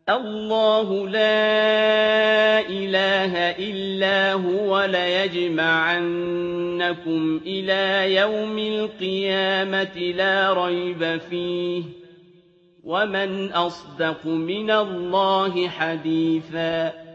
الله لا إله إلا هو ليجمعنكم إلى يوم القيامة لا ريب فيه ومن أصدق من الله حديثا